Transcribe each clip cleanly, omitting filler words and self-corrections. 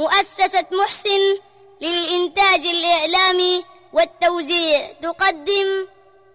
مؤسسة محسن للإنتاج الإعلامي والتوزيع تقدم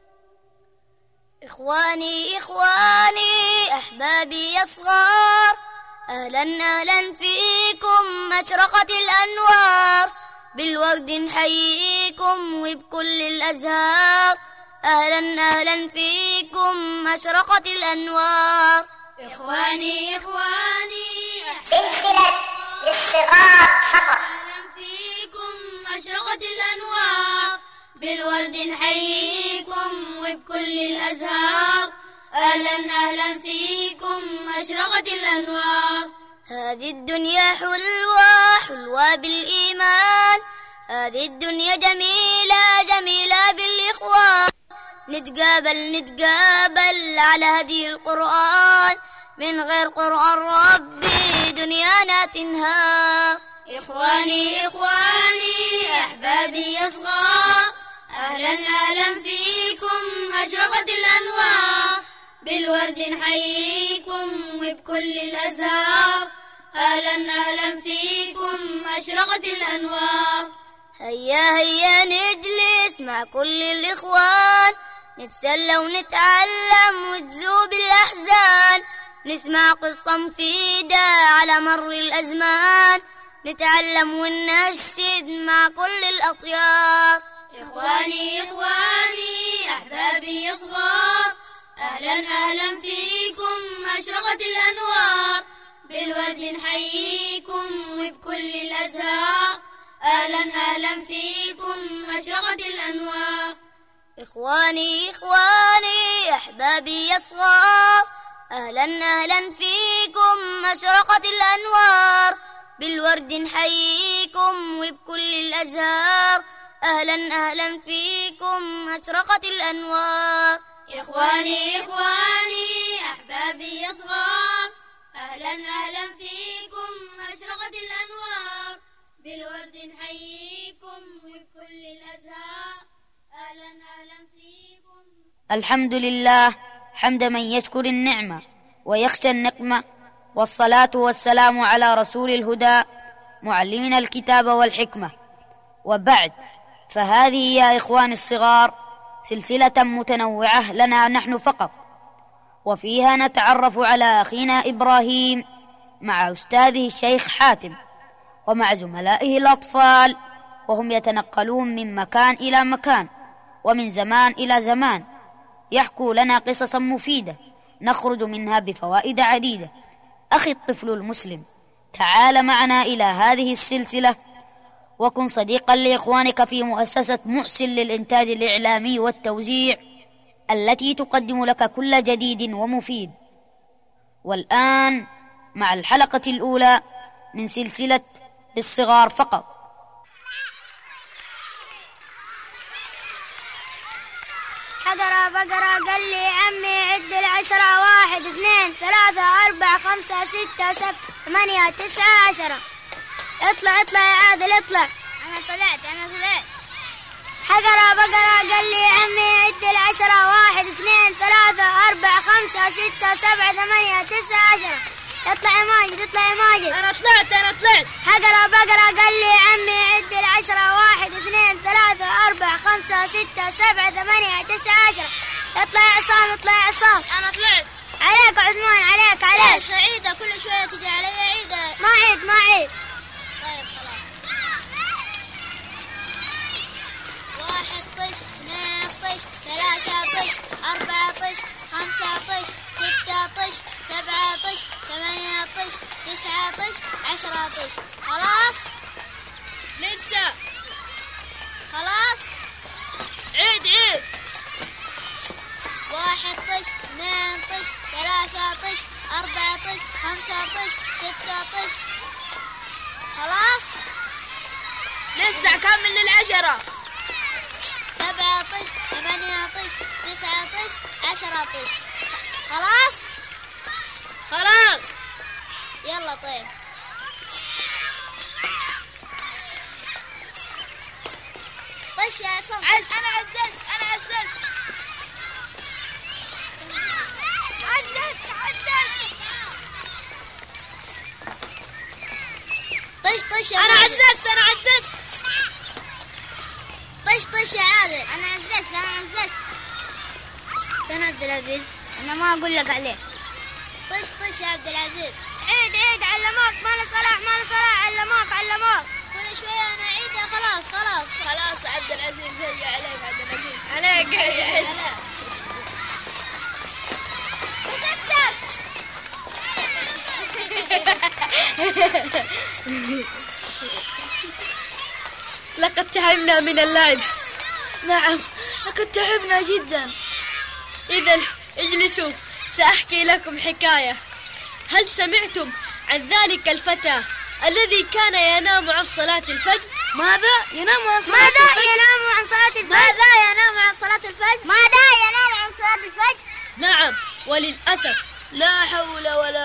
إخواني أحبابي يا صغار، أهلا فيكم أشرقت الأنوار، بالورد نحييكم وبكل الأزهار. أهلا فيكم أشرقت الأنوار. إخواني سلسلة للصغار فقط. أهلا فيكم أشرقت الأنوار، بالورد نحييكم وبكل الأزهار. أهلا فيكم أشرقت الأنوار. هذه الدنيا حلوة بالإيمان، هذه الدنيا جميلة بالإخوان. نتقابل على هدي القرآن، من غير قرآن ربي دنيانا تنهار. إخواني أحبابي يا صغار، أهلا فيكم أشرقت الأنوار، بالورد نحييكم وبكل الأزهار. أهلا فيكم أشرقت الأنوار. هيا نجلس مع كل الإخوان، نتسلى ونتعلم وتذوب الأحزان، نسمع قصة مفيدة على مر الأزمان، نتعلم وننشد مع كل الأطيار. إخواني أحبابي يا صغار، أهلا فيكم أشرقت الأنوار، بالورد نحييكم وبكل الأزهار. أهلا فيكم أشرقت الأنوار. إخواني أحبابي يا صغار، أهلا فيكم أشرقت الأنوار، بالورد نحييكم وبكل الأزهار. أهلا فيكم أشرقت الأنوار. إخواني أحبابي يا صغار، أهلا فيكم أشرقت الأنوار، بالورد نحييكم وبكل الأزهار. أهلا فيكم. الحمد لله حمد من يشكر النعمة ويخشى النقمة، والصلاة والسلام على رسول الهدى معلمنا الكتاب والحكمة. وبعد، فهذه يا إخواني الصغار سلسلة متنوعة لنا نحن فقط، وفيها نتعرف على أخينا إبراهيم مع أستاذه الشيخ حاتم، ومع زملائه الأطفال، وهم يتنقلون من مكان إلى مكان ومن زمان إلى زمان، يحكوا لنا قصصا مفيدة نخرج منها بفوائد عديدة. أخي الطفل المسلم، تعال معنا إلى هذه السلسلة، وكن صديقا لإخوانك في مؤسسة محسن للإنتاج الإعلامي والتوزيع، التي تقدم لك كل جديد ومفيد. والآن مع الحلقة الأولى من سلسلة للصغار فقط. حقرة بقرة قال لي عمي عد 10، 1 2 3 4 5 6 7 8 9 10. اطلع يا عادل اطلع. أنا طلعت. حقرة بقرة قال لي عمي عد 10، 1 2 3 4 5 6 7 8 9 10. اطلع يا ماجد. أنا طلعت. حقرة بقرة قال لي عمي عد 10، 1 2 3 4 5 6 7 8 9 10. اطلع يا عصام. أنا طلعت. عليك عثمان عليك. عيدة كل شوية تجي علي عيدة. ما عيد. طيب خلاص. 1 طش 2 طش 3 طش 4 طش 5 طش 6 طش 7 طش 8 طش 9 طش 10 طش. خلاص لسه. خلاص عيد. 1 طش 2 طش 3 طش 4 طش 5 طش 6 طش. خلاص لسه كمل 10. 7 طش 8 طش 9 طش 10 طش. خلاص يلا. طيب طش يا صنع. انا عززت. طش طش يا أنا ماجد. عززت طش يا عادل. أنا عززت فين عبد العزيز؟ أنا ما أقول لك عليه. طش يا عبد العزيز. عيد علموك ما له صلاح علموك. كل شوية أنا أعيدها. خلاص عبد العزيز هي عليك. عليك عيد. لقد تعبنا من اللعب. نعم، لقد تعبنا جدا. إذن اجلسوا، سأحكي لكم حكاية. هل سمعتم عن ذلك الفتى الذي كان ينام عن صلاة الفجر؟ ماذا ينام عن صلاة الفجر؟ نعم، وللأسف. لا حول ولا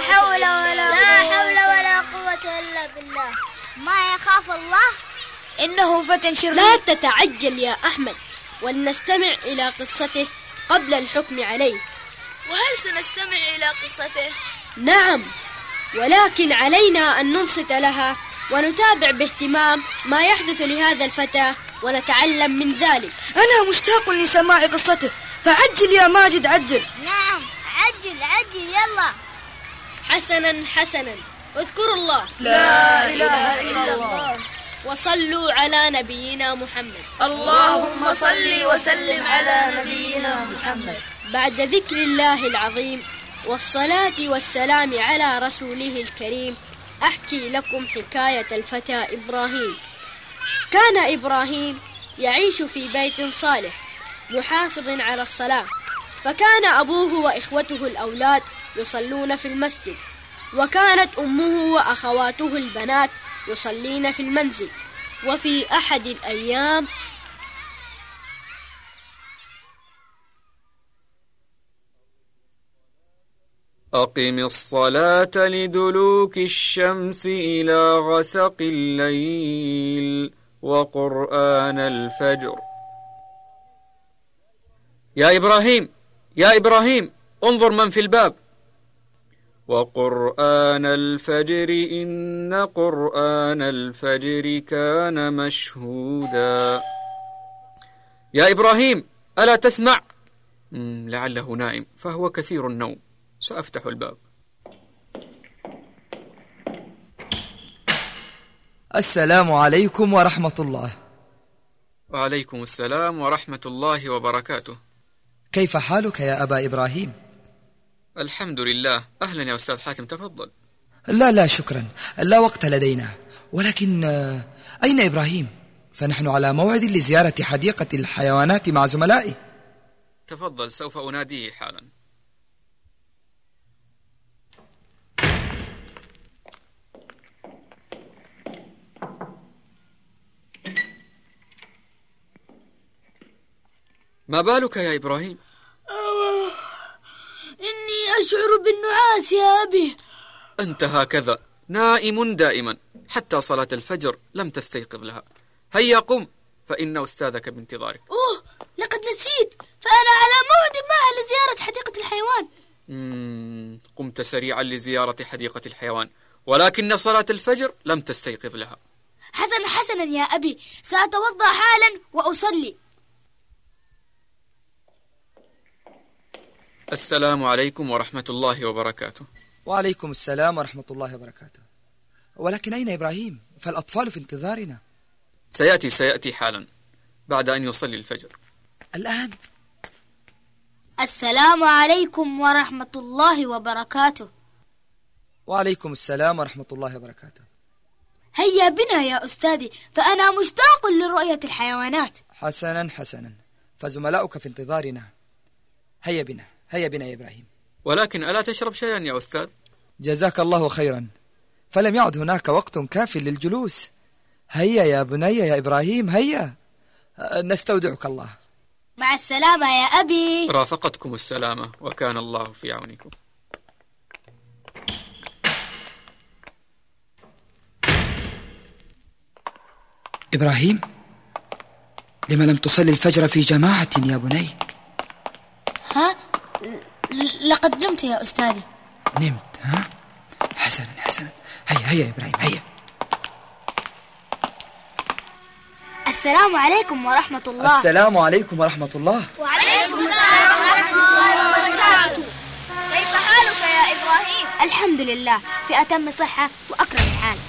قوة إلا بالله. ما يخاف الله. إنه فتى شرير. لا تتعجل يا أحمد، ولنستمع إلى قصته قبل الحكم عليه. وهل سنستمع إلى قصته؟ نعم، ولكن علينا أن ننصت لها ونتابع باهتمام ما يحدث لهذا الفتى ونتعلم من ذلك. أنا مشتاق لسماع قصته، فعجل يا ماجد عجل. نعم، عجل يلا. حسنا، اذكروا الله. لا إله إلا الله. وصلوا على نبينا محمد. اللهم صل وسلم على نبينا محمد. بعد ذكر الله العظيم والصلاة والسلام على رسوله الكريم، أحكي لكم حكاية الفتى إبراهيم. كان إبراهيم يعيش في بيت صالح محافظ على الصلاة، فكان أبوه وإخوته الأولاد يصلون في المسجد، وكانت أمه وأخواته البنات يصلين في المنزل. وفي أحد الأيام أقم الصلاة لدلوك الشمس إلى غسق الليل وقرآن الفجر. يا إبراهيم انظر من في الباب. وقرآن الفجر إن قرآن الفجر كان مشهودا. يا إبراهيم ألا تسمع؟ لعله نائم، فهو كثير النوم. سأفتح الباب. السلام عليكم ورحمة الله. وعليكم السلام ورحمة الله وبركاته. كيف حالك يا أبا إبراهيم؟ الحمد لله. أهلا يا أستاذ حاتم، تفضل. لا شكرا، لا وقت لدينا. ولكن أين إبراهيم؟ فنحن على موعد لزيارة حديقة الحيوانات مع زملائي. تفضل، سوف أناديه حالا. ما بالك يا إبراهيم؟ إني أشعر بالنعاس يا أبي. أنت هكذا نائم دائما، حتى صلاة الفجر لم تستيقظ لها. هيا قم، فإن أستاذك بانتظارك. لقد نسيت، فأنا على موعد معه لزيارة حديقة الحيوان. قمت سريعا لزيارة حديقة الحيوان، ولكن صلاة الفجر لم تستيقظ لها. حسنا يا أبي، سأتوضأ حالا وأصلي. السلام عليكم ورحمة الله وبركاته. وعليكم السلام ورحمة الله وبركاته. ولكن أين إبراهيم؟ فالأطفال في انتظارنا. سيأتي حالا بعد أن يصلي الفجر. الآن؟ السلام عليكم ورحمة الله وبركاته. وعليكم السلام ورحمة الله وبركاته. هيا بنا يا أستاذي، فأنا مشتاق لرؤية الحيوانات. حسنا، فزملاؤك في انتظارنا. هيا بنا يا إبراهيم. ولكن ألا تشرب شيئا يا أستاذ؟ جزاك الله خيرا، فلم يعد هناك وقت كاف للجلوس. هيا يا بني يا إبراهيم، هيا، نستودعك الله. مع السلامة يا أبي. رافقتكم السلامة، وكان الله في عونكم. إبراهيم، لما لم تصلي الفجر في جماعة يا بني؟ لقد نمت يا أستاذي. نمت؟ حسنا، هيا يا إبراهيم، هيا. السلام عليكم ورحمة الله. السلام عليكم ورحمة الله. وعليكم السلام ورحمة الله وبركاته. كيف حالك يا إبراهيم؟ الحمد لله في أتم صحة وأكرم حال.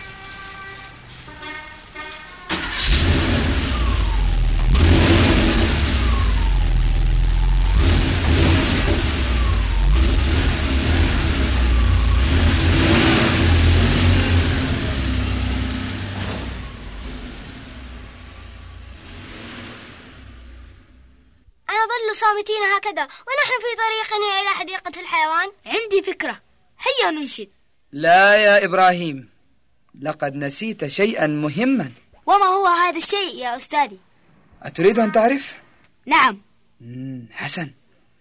نظل صامتين هكذا ونحن في طريقنا إلى حديقة الحيوان؟ عندي فكرة، هيا ننشد. لا يا إبراهيم، لقد نسيت شيئا مهما. وما هو هذا الشيء يا أستاذي؟ أتريد أن تعرف؟ نعم. حسن،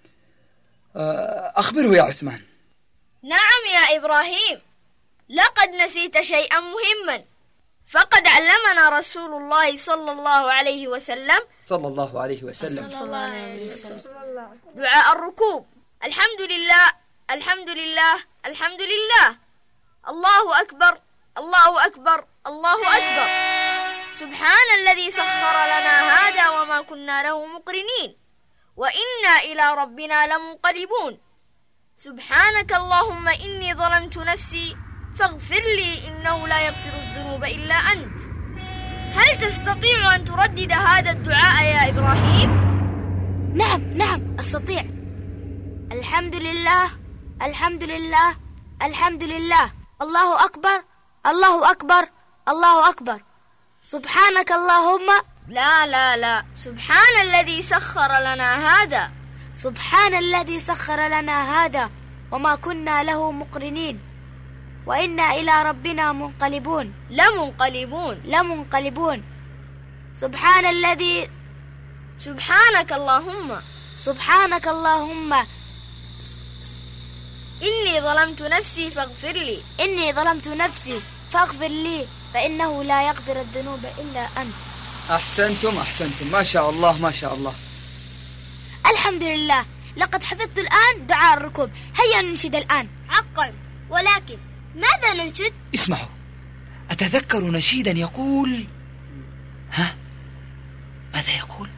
أخبره يا عثمان. نعم يا إبراهيم، لقد نسيت شيئا مهما، فقد علمنا رسول الله صلى الله عليه وسلم دعاء الركوب. الحمد لله الحمد لله الحمد لله، الله أكبر الله أكبر الله أكبر، سبحان الذي سخر لنا هذا وما كنا له مقرنين وإنا إلى ربنا لمنقلبون، سبحانك اللهم إني ظلمت نفسي فاغفر لي إنه لا يغفر الذنوب إلا أنت. هل تستطيع أن تردد هذا الدعاء يا إبراهيم؟ نعم أستطيع. الحمد لله الحمد لله الحمد لله، الله أكبر الله أكبر الله أكبر، سبحانك اللهم. لا، سبحان الذي سخر لنا هذا. سبحان الذي سخر لنا هذا وما كنا له مقرنين وإنا إلى ربنا منقلبون. لمنقلبون. سبحان الذي. سبحانك اللهم. سبحانك اللهم. إني ظلمت نفسي فاغفر لي. إني ظلمت نفسي فاغفر لي فإنه لا يغفر الذنوب إلا أنت. أحسنتم، ما شاء الله ما شاء الله. الحمد لله، لقد حفظت الآن دعاء الركوب. هيا ننشد الآن. حقا، ولكن ماذا ننشد؟ اسمعوا، أتذكر نشيدا يقول ماذا يقول؟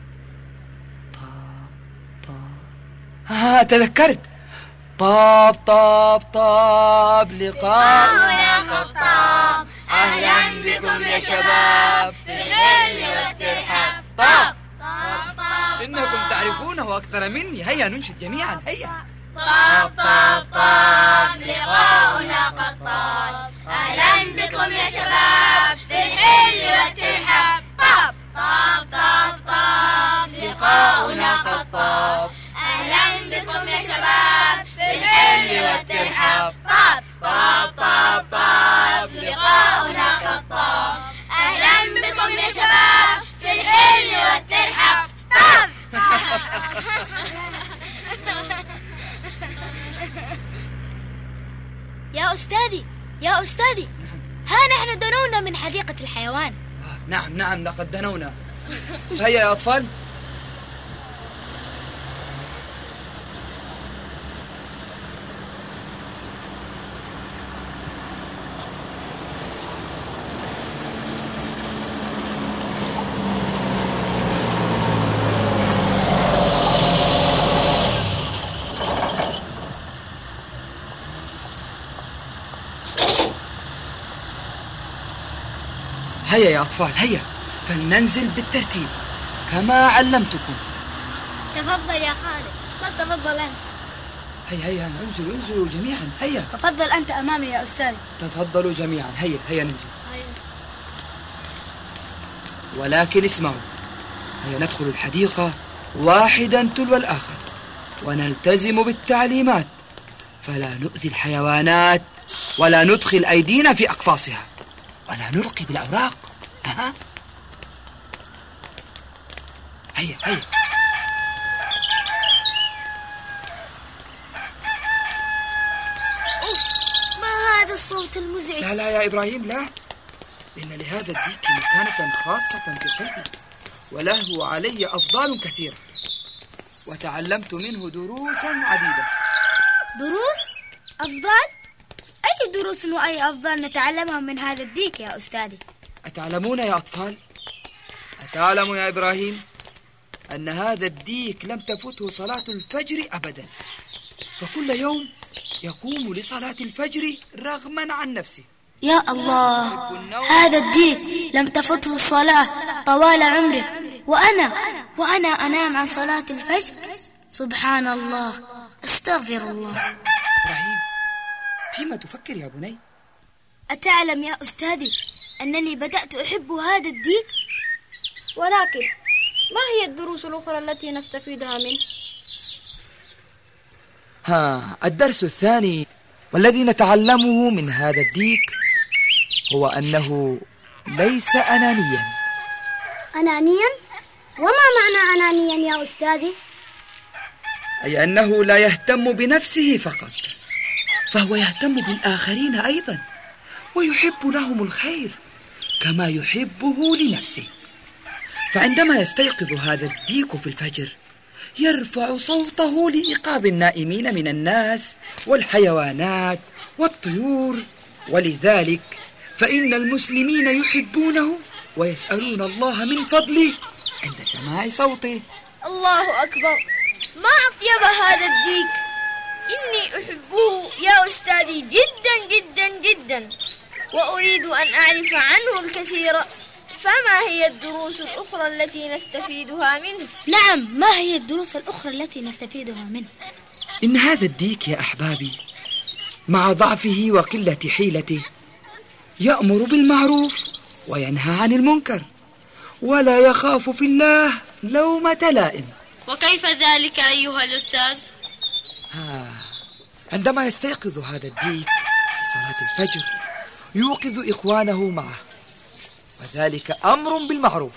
تذكرت. طاب طاب طاب لقاؤنا خطاب، أهلا بكم يا شباب في الليل والترحاب. طاب طاب طاب، إنكم تعرفونه أكثر مني. هيا ننشد جميعا، هيا. طاب طاب طاب لقاؤنا خطاب، أهلا بكم يا شباب في الحل والترحاب. طاب طاب طاب طاب لقاؤنا خطاب، أهلا بكم يا شباب في الحل والترحاب. طاب طاب طاب طاب لقاؤنا خطاب، أهلا بكم يا شباب في الحل والترحاب. طاب. يا أستاذي ها نحن دنونا من حديقة الحيوان. نعم لقد دنونا. هيا يا أطفال. هيا يا أطفال، هيا فلننزل بالترتيب كما علمتكم. تفضل يا خالد. لا تفضل أنت. هيا انزلوا جميعا. هيا تفضل أنت أمامي يا أستاذي. تفضلوا جميعا. هيا ننزل. ولكن اسمعوا، هيا ندخل الحديقة واحدا تلو الآخر ونلتزم بالتعليمات، فلا نؤذي الحيوانات ولا ندخل أيدينا في أقفاصها ولا نلقي بالأوراق. هيا ما هذا الصوت المزعج؟ لا يا إبراهيم، لا، إن لهذا الديك مكانة خاصة في قلبي وله علي أفضال كثيرة، وتعلمت منه دروسا عديدة. دروس؟ أفضال؟ أي دروس وأي أفضال نتعلمها من هذا الديك يا أستاذي؟ أتعلمون يا أطفال أتعلم يا إبراهيم أن هذا الديك لم تفته صلاة الفجر أبدا، فكل يوم يقوم لصلاة الفجر رغما عن نفسه. يا الله، هذا الديك لم تفته الصلاة طوال عمره، وأنا أنام عن صلاة الفجر. سبحان الله، استغفر الله. إبراهيم، فيما تفكر يا بني؟ أتعلم يا أستاذي أنني بدأت أحب هذا الديك؟ ولكن ما هي الدروس الأخرى التي نستفيدها منه؟ الدرس الثاني والذي نتعلمه من هذا الديك هو أنه ليس أنانيا. أنانيا؟ وما معنى أنانيا يا أستاذي؟ أي أنه لا يهتم بنفسه فقط، فهو يهتم بالآخرين أيضا، ويحب لهم الخير كما يحبه لنفسه. فعندما يستيقظ هذا الديك في الفجر يرفع صوته لإيقاظ النائمين من الناس والحيوانات والطيور، ولذلك فإن المسلمين يحبونه ويسألون الله من فضله عند سماع صوته. الله أكبر، ما أطيب هذا الديك. إني أحبه يا أستاذي جدا جدا جدا، وأريد أن أعرف عنه الكثير. فما هي الدروس الأخرى التي نستفيدها منه؟ نعم، ما هي الدروس الأخرى التي نستفيدها منه؟ إن هذا الديك يا أحبابي مع ضعفه وقلة حيلته يأمر بالمعروف وينهى عن المنكر، ولا يخاف في الله لومة لائم. وكيف ذلك أيها الأستاذ؟ عندما يستيقظ هذا الديك في صلاة الفجر يوقظ إخوانه معه، وذلك أمر بالمعروف.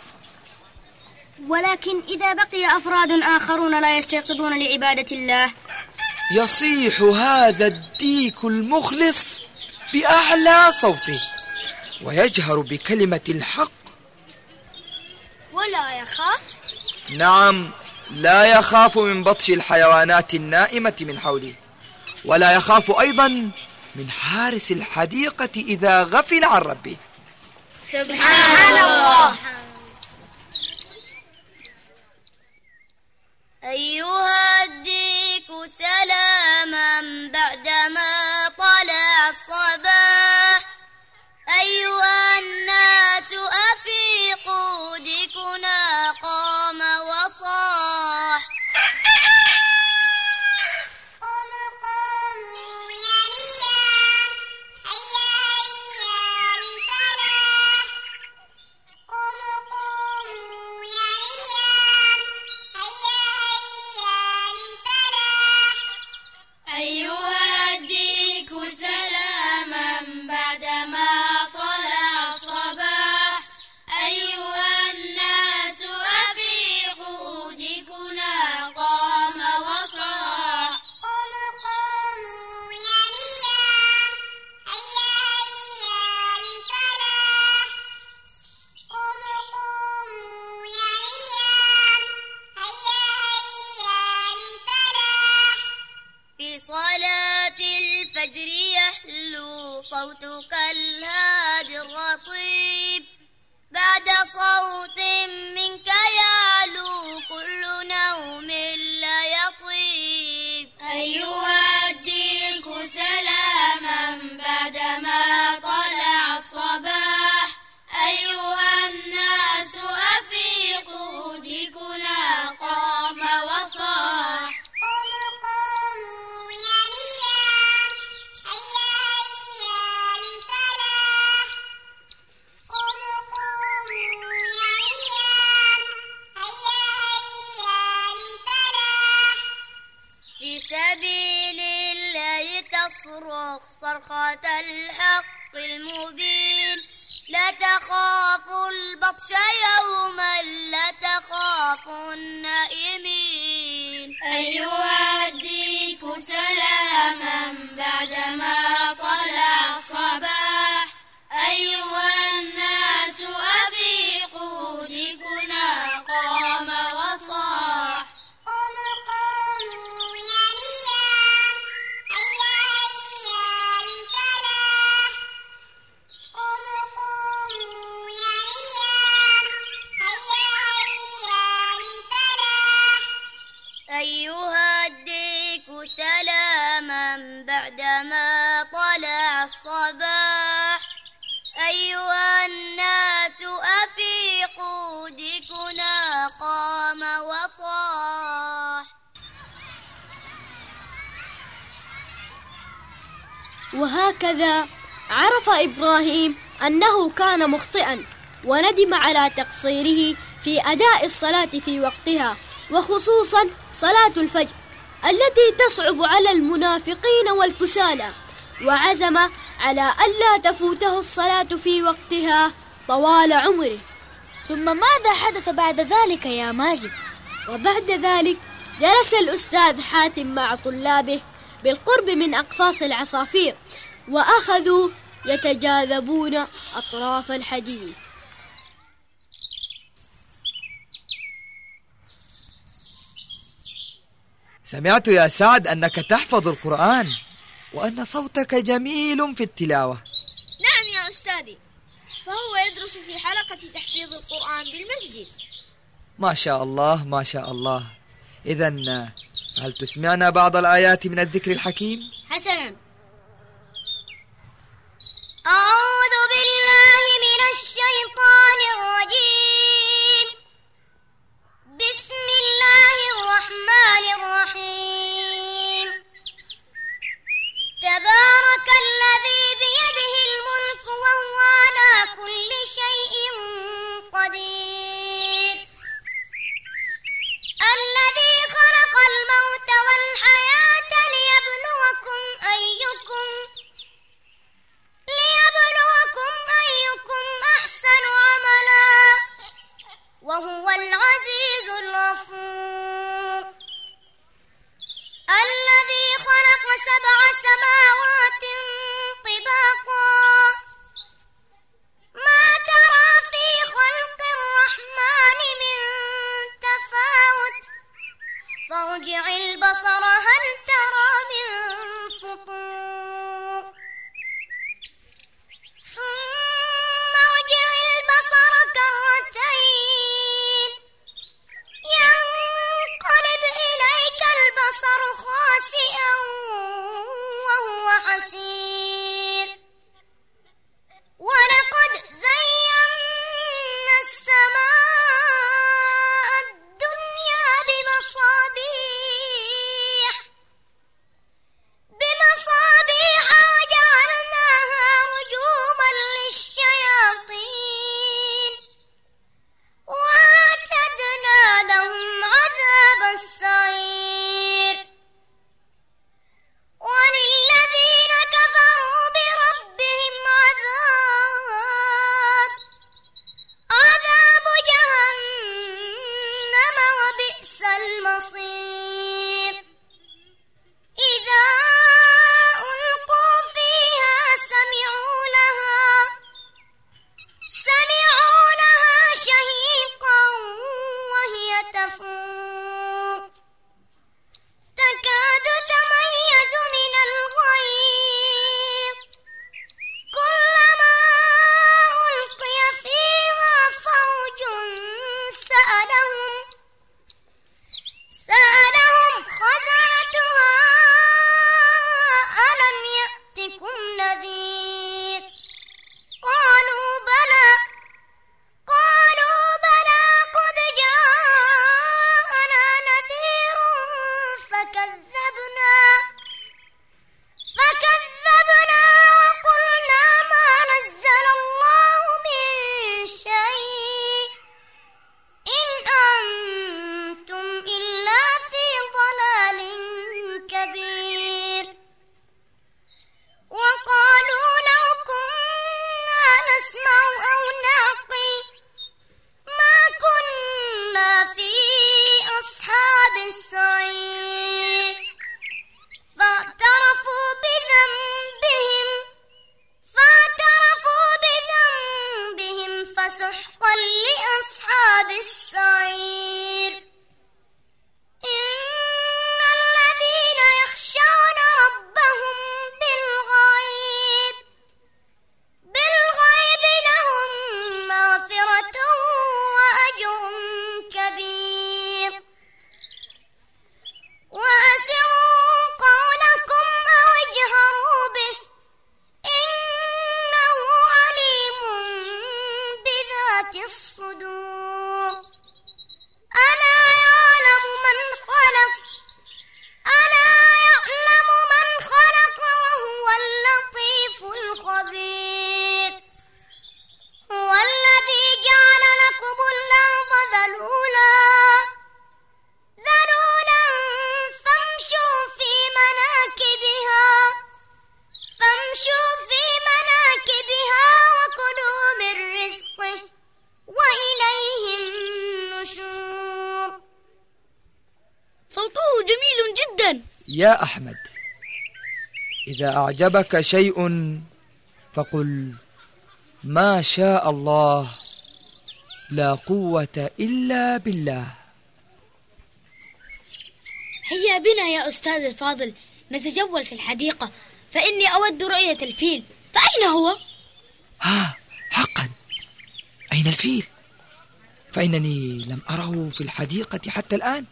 ولكن إذا بقي أفراد آخرون لا يستيقظون لعبادة الله، يصيح هذا الديك المخلص بأعلى صوته ويجهر بكلمة الحق. ولا يخاف؟ نعم، لا يخاف من بطش الحيوانات النائمة من حوله، ولا يخاف أيضا من حارس الحديقة إذا غفل عن ربه. سبحان الله. أيها الديك سلاما بعدما طلع الصباح، أيها الناس أفيقوا ديكنا قام وصاح. صوتك الهادي الرطيب بعد صوت منك يعلو كل نوم لا يطيب. أيها الديك سلاما بعدما طلع الصباح، أيها الناس أفيقوا ديكنا قام وصاح. تصرخ صرخة الحق المبين، لا تخافوا البطش يوما لا تخافوا النائمين. أيها الديك سلاما بعدما طلع الصباح، أيها الناس أفيقوا ديكنا قام وصاح. وهكذا عرف إبراهيم أنه كان مخطئا، وندم على تقصيره في أداء الصلاة في وقتها، وخصوصا صلاة الفجر التي تصعب على المنافقين والكسالى، وعزم على ألا تفوته الصلاة في وقتها طوال عمره. ثم ماذا حدث بعد ذلك يا ماجد؟ وبعد ذلك جلس الأستاذ حاتم مع طلابه بالقرب من أقفاص العصافير، وأخذوا يتجاذبون أطراف الحديث. سمعت يا سعد أنك تحفظ القرآن وأن صوتك جميل في التلاوة. نعم يا أستاذي، فهو يدرس في حلقة تحفيظ القرآن بالمسجد. ما شاء الله ما شاء الله. إذن هل تسمعنا بعض الآيات من الذكر الحكيم؟ حسنا. أعوذ بالله من الشيطان الرجيم. بسم الله الرحمن الرحيم. تبارك الذي بيده الملك وهو على كل شيء قدير. الذي خلق الموت والحياة ليبلوكم أيكم أحسن عملا وهو العزيز الغفور. الذي خلق 7 سماوات طباقا ما ترى في خلق الرحمن من تفاوت فارجع البصر هل ترى من فطور ثم ارجع البصر كرتين ينقلب إليك البصر خاسئا وهو حسير. ولقد زينا السماء الدنيا بمصابيح وجعلناها رجوما للشياطين وأعتدنا لهم عذاب السعير. وللذين كفروا بربهم عذاب جهنم وبئس المصير. إذا ألقوا فيها سمعوا لها شهيقا وهي تفور تكاد تميز من الغيظ كلما ألقي فيها فوج سألهم خزنتها ألم يأتكم نذير قالوا بلى قد جاءنا نذير فكذبنا وقلنا ما نزل الله من شيء إن أنتم إلا في ضلال كبير. وقالوا لو كنا نسمع أو نعقل ما كنا في أصحاب السعير. فاعترفوا بذنبهم فسحقا لأصحاب السعير. إن الذين يخشون ربهم بالغيب لهم مغفرة وأجر كبير. وأسروا قولكم أو اجهروا به إنه عليم بذات الصدور. يا أحمد، إذا أعجبك شيء فقل ما شاء الله لا قوة إلا بالله. هيا بنا يا أستاذ الفاضل نتجول في الحديقة، فإني أود رؤية الفيل، فأين هو؟ حقا، أين الفيل؟ فإنني لم أره في الحديقة حتى الآن.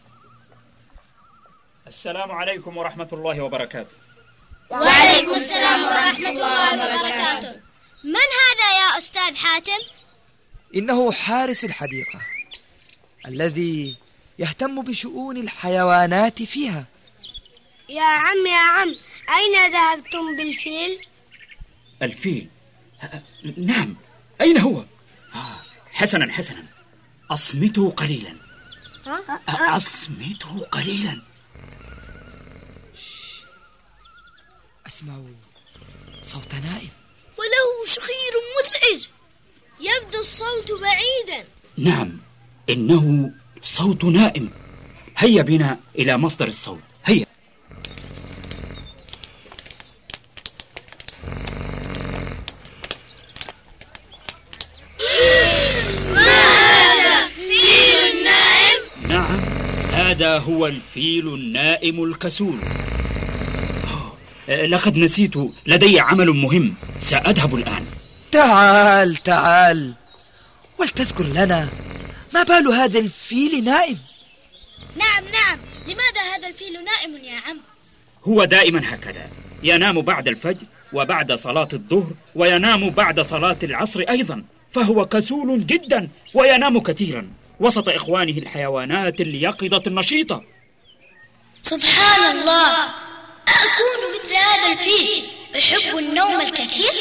السلام عليكم ورحمة الله وبركاته. وعليكم السلام ورحمة الله وبركاته. من هذا يا أستاذ حاتم؟ إنه حارس الحديقة الذي يهتم بشؤون الحيوانات فيها. يا عم، أين ذهبتم بالفيل؟ الفيل؟ نعم، أين هو؟ حسنا، أصمتوا قليلا. أصمتوا قليلا. أسمع صوت نائم، وله شخير مزعج، يبدو الصوت بعيدا. نعم، إنه صوت نائم. هيا بنا إلى مصدر الصوت، هيا. هذا هو الفيل النائم الكسول. لقد نسيت، لدي عمل مهم، سأذهب الآن. تعال ولتذكر لنا ما بال هذا الفيل نائم. نعم، لماذا هذا الفيل نائم يا عم؟ هو دائما هكذا، ينام بعد الفجر وبعد صلاة الظهر، وينام بعد صلاة العصر أيضا، فهو كسول جدا وينام كثيرا وسط إخوانه الحيوانات اليقظة النشيطة. سبحان الله، أكون مثل هذا الفيل أحب النوم الكثير؟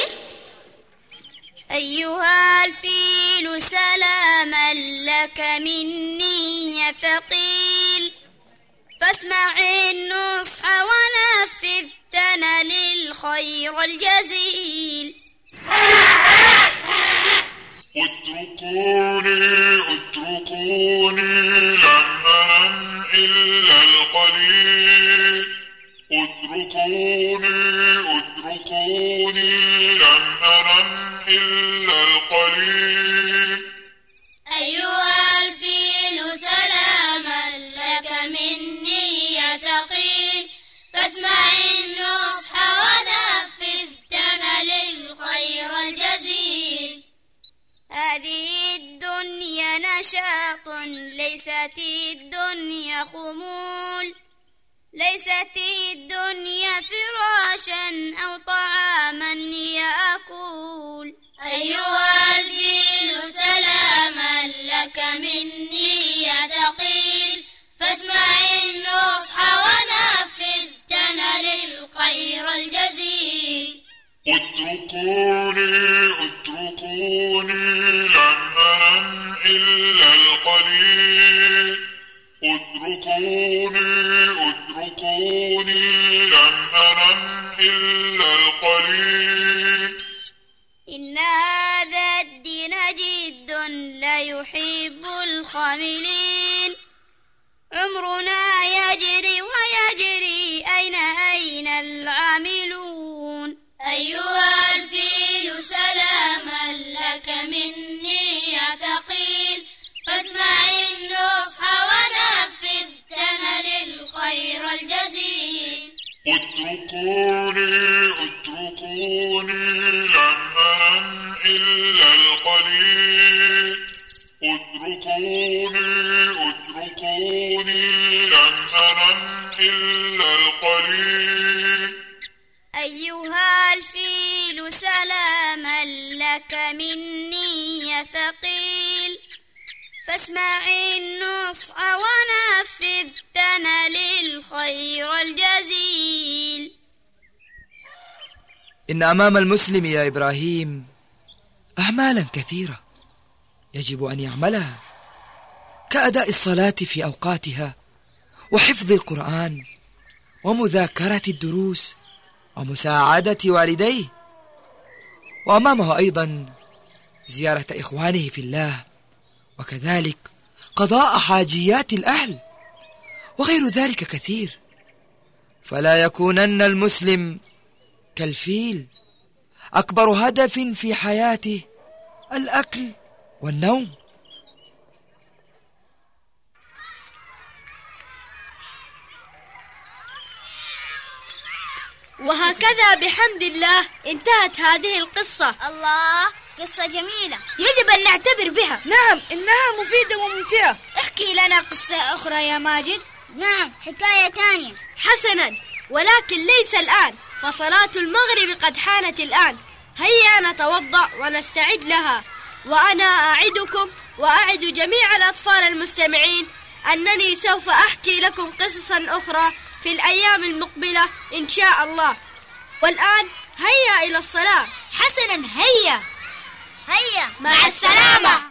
أيها الفيل سلاما لك مني يا ثقيل، فاسمع النصح ونفذ تنل الخير الجزيل. اتركوني لن أنم إلا القليل. اتركوني لن أنم إلا القليل. أيها الفيل سلاما لك مني يا ثقيل، فاسمع النصح ونفذ تنل الخير الجزيل. هذه الدنيا نشاط ليست الدنيا خمول، ليست الدنيا فراشا أو طعاما يأكل. أيها الفيل سلاما لك مني يا ثقيل، فاسمع النصح ونفذ تنل الخير الجزيل. اتركوني لن أنم إلا القليل. اتركوني لن أنم إلا القليل. إن هذا الدين جد لا يحب الخاملين، عمرنا يجري ويجري أين العاملون. أيها الفيل سلاما لك مني يا ثقيل، فاسمع النصح ونفذ تنل الخير الجزيل. اتركوني لن أنم إلا القليل. اتركوني لن أنم إلا القليل. أيها الفيل سلاما لك مني يا ثقيل، فاسمع النصح ونفذ تنل الخير الجزيل. إن أمام المسلم يا إبراهيم أعمالا كثيرة يجب أن يعملها، كأداء الصلاة في أوقاتها، وحفظ القرآن، ومذاكرة الدروس، ومساعدة والديه، وأمامه أيضا زيارة إخوانه في الله، وكذلك قضاء حاجيات الأهل، وغير ذلك كثير. فلا يكونن المسلم كالفيل، أكبر هدف في حياته الأكل والنوم. وهكذا بحمد الله انتهت هذه القصة. الله، قصة جميلة يجب أن نعتبر بها. نعم، إنها مفيدة وممتعة. احكي لنا قصة أخرى يا ماجد. نعم، حكاية تانية. حسنا، ولكن ليس الآن، فصلاة المغرب قد حانت الآن. هيا نتوضأ ونستعد لها. وأنا أعدكم وأعد جميع الأطفال المستمعين أنني سوف أحكي لكم قصصا أخرى في الأيام المقبلة إن شاء الله. والآن هيا إلى الصلاة. حسنا، هيا مع السلامة.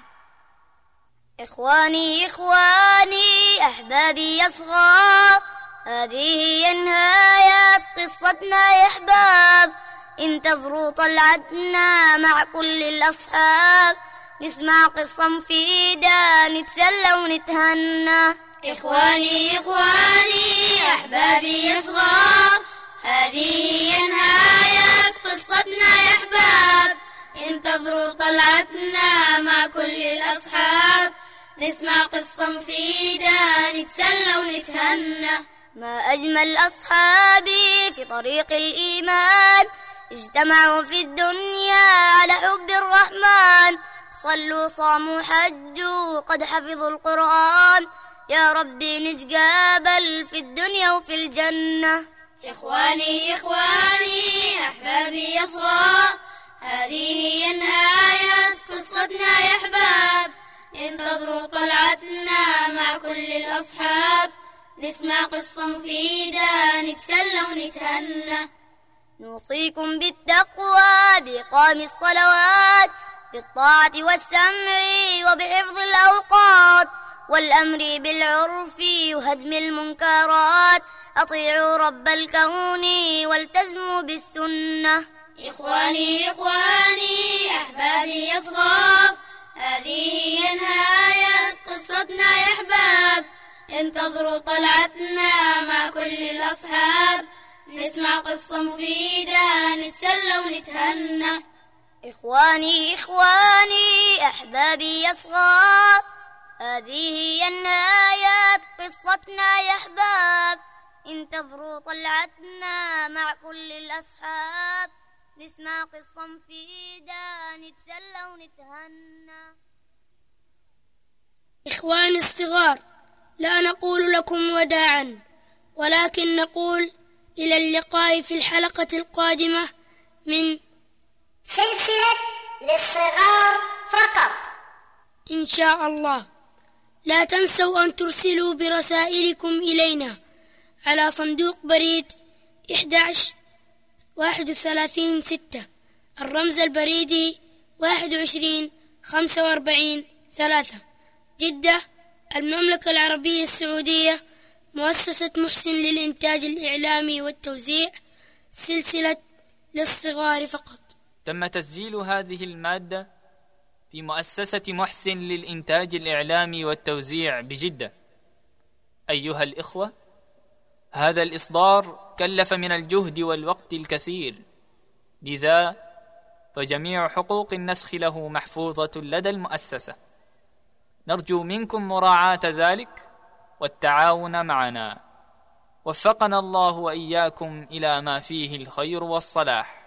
إخواني أحبابي يصغى، هذه هي نهاية قصتنا يا أحباب. انتظروا طلعتنا مع كل الأصحاب، نسمع قصة مفيدة نتسلى ونتهنى. إخواني أحبابي يصغى، هذه هي نهاية قصتنا يا أحباب. انتظروا طلعتنا مع كل الأصحاب، نسمع قصة مفيدة نتسلى ونتهنى. ما أجمل أصحابي في طريق الإيمان، اجتمعوا في الدنيا على حب الرحمن. صلوا صاموا حجوا قد حفظوا القرآن، يا ربي نتقابل في الدنيا وفي الجنة. إخواني أحبابي يصغى، هذه هي نهاية قصتنا يا أحباب. انتظروا طلعتنا مع كل الأصحاب، نسمع قصة مفيدة نتسلى ونتهنى. نوصيكم بالتقوى بإقام الصلوات، بالطاعة والسمع وبحفظ الأوقات، والأمر بالعرف وهدم المنكرات. أطيعوا رب الكون والتزموا بالسنة. إخواني أحبابي يصغى، هذه هي نهاية قصتنا يا أحباب. انتظروا طلعتنا مع كل الأصحاب، نسمع قصة مفيدة نتسلى ونتهنى. إخواني أحبابي يصغى، هذه هي نهاية قصتنا يا أحباب. انتظروا طلعتنا مع كل الأصحاب، نسمع قصة مفيدة نتسلى ونتهنى. إخواني الصغار، لا نقول لكم وداعا، ولكن نقول إلى اللقاء في الحلقة القادمة من سلسلة للصغار فقط إن شاء الله. لا تنسوا أن ترسلوا برسائلكم إلينا على صندوق بريد 11-31-6، الرمز البريدي 21-45-3، جدة، المملكة العربية السعودية، مؤسسة محسن للإنتاج الإعلامي والتوزيع، سلسلة للصغار فقط. تم تسجيل هذه المادة في مؤسسة محسن للإنتاج الإعلامي والتوزيع بجدة. أيها الإخوة، هذا الإصدار كلف من الجهد والوقت الكثير، لذا فجميع حقوق النسخ له محفوظة لدى المؤسسة. نرجو منكم مراعاة ذلك والتعاون معنا. وفقنا الله وإياكم إلى ما فيه الخير والصلاح.